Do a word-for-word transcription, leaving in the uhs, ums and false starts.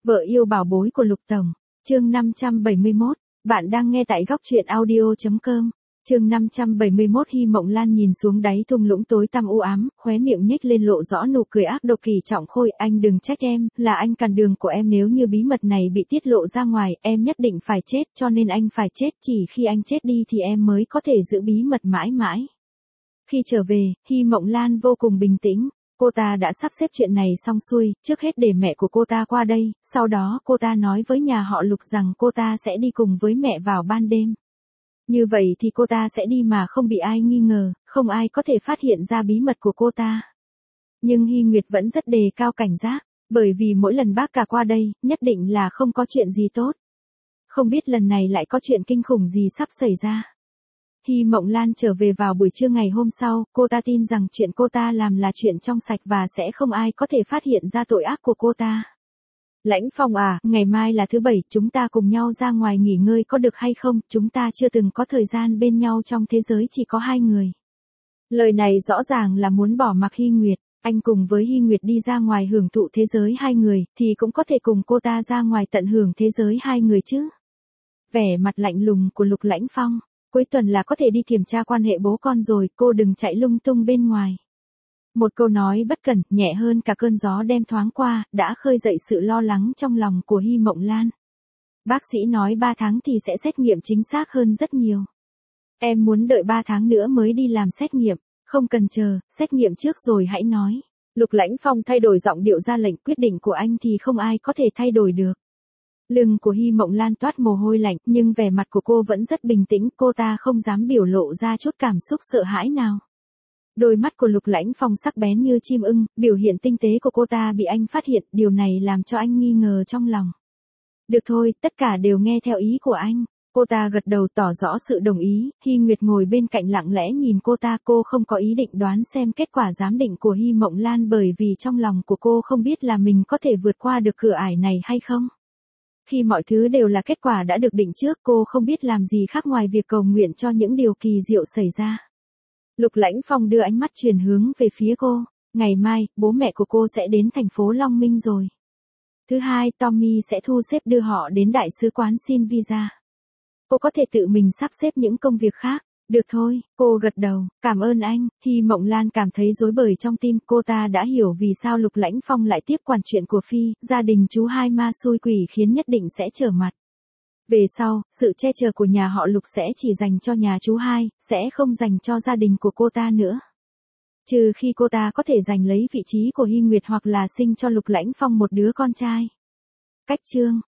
Vợ yêu bảo bối của Lục Tổng, chương năm trăm bảy mươi mốt, bạn đang nghe tại góc truyện audio chấm com. Chương năm trăm bảy mươi mốt. Hy Mộng Lan nhìn xuống đáy thung lũng tối tăm u ám, khóe miệng nhếch lên lộ rõ nụ cười ác độc. Kỳ Trọng Khôi, anh đừng trách em, là anh cản đường của em, nếu như bí mật này bị tiết lộ ra ngoài, em nhất định phải chết, cho nên anh phải chết, chỉ khi anh chết đi thì em mới có thể giữ bí mật mãi mãi. Khi trở về, Hy Mộng Lan vô cùng bình tĩnh. Cô ta đã sắp xếp chuyện này xong xuôi, trước hết để mẹ của cô ta qua đây, sau đó cô ta nói với nhà họ Lục rằng cô ta sẽ đi cùng với mẹ vào ban đêm. Như vậy thì cô ta sẽ đi mà không bị ai nghi ngờ, không ai có thể phát hiện ra bí mật của cô ta. Nhưng Hy Nguyệt vẫn rất đề cao cảnh giác, bởi vì mỗi lần bác cả qua đây, nhất định là không có chuyện gì tốt. Không biết lần này lại có chuyện kinh khủng gì sắp xảy ra. Hy Mộng Lan trở về vào buổi trưa ngày hôm sau, cô ta tin rằng chuyện cô ta làm là chuyện trong sạch và sẽ không ai có thể phát hiện ra tội ác của cô ta. Lãnh Phong à, ngày mai là thứ bảy, chúng ta cùng nhau ra ngoài nghỉ ngơi có được hay không, chúng ta chưa từng có thời gian bên nhau trong thế giới chỉ có hai người. Lời này rõ ràng là muốn bỏ mặc Hy Nguyệt, anh cùng với Hy Nguyệt đi ra ngoài hưởng thụ thế giới hai người, thì cũng có thể cùng cô ta ra ngoài tận hưởng thế giới hai người chứ. Vẻ mặt lạnh lùng của Lục Lãnh Phong. Cuối tuần là có thể đi kiểm tra quan hệ bố con rồi, cô đừng chạy lung tung bên ngoài. Một câu nói bất cẩn, nhẹ hơn cả cơn gió đem thoáng qua, đã khơi dậy sự lo lắng trong lòng của Hy Mộng Lan. Bác sĩ nói ba tháng thì sẽ xét nghiệm chính xác hơn rất nhiều. Em muốn đợi ba tháng nữa mới đi làm xét nghiệm, không cần chờ, xét nghiệm trước rồi hãy nói. Lục Lãnh Phong thay đổi giọng điệu ra lệnh, quyết định của anh thì không ai có thể thay đổi được. Lưng của Hy Mộng Lan toát mồ hôi lạnh, nhưng vẻ mặt của cô vẫn rất bình tĩnh, cô ta không dám biểu lộ ra chút cảm xúc sợ hãi nào. Đôi mắt của Lục Lãnh Phong sắc bén như chim ưng, biểu hiện tinh tế của cô ta bị anh phát hiện, điều này làm cho anh nghi ngờ trong lòng. Được thôi, tất cả đều nghe theo ý của anh. Cô ta gật đầu tỏ rõ sự đồng ý, Hy Nguyệt ngồi bên cạnh lặng lẽ nhìn cô ta, cô không có ý định đoán xem kết quả giám định của Hy Mộng Lan bởi vì trong lòng của cô không biết là mình có thể vượt qua được cửa ải này hay không. Khi mọi thứ đều là kết quả đã được định trước, cô không biết làm gì khác ngoài việc cầu nguyện cho những điều kỳ diệu xảy ra. Lục Lãnh Phong đưa ánh mắt chuyển hướng về phía cô. Ngày mai, bố mẹ của cô sẽ đến thành phố Long Minh rồi. Thứ hai, Tommy sẽ thu xếp đưa họ đến đại sứ quán xin visa. Cô có thể tự mình sắp xếp những công việc khác. Được thôi, cô gật đầu, cảm ơn anh. Hy Mộng Lan cảm thấy rối bời trong tim, cô ta đã hiểu vì sao Lục Lãnh Phong lại tiếp quản chuyện của Phi, gia đình chú hai ma xui quỷ khiến nhất định sẽ trở mặt. Về sau, sự che chở của nhà họ Lục sẽ chỉ dành cho nhà chú hai, sẽ không dành cho gia đình của cô ta nữa. Trừ khi cô ta có thể giành lấy vị trí của Hy Nguyệt hoặc là sinh cho Lục Lãnh Phong một đứa con trai. Cách chương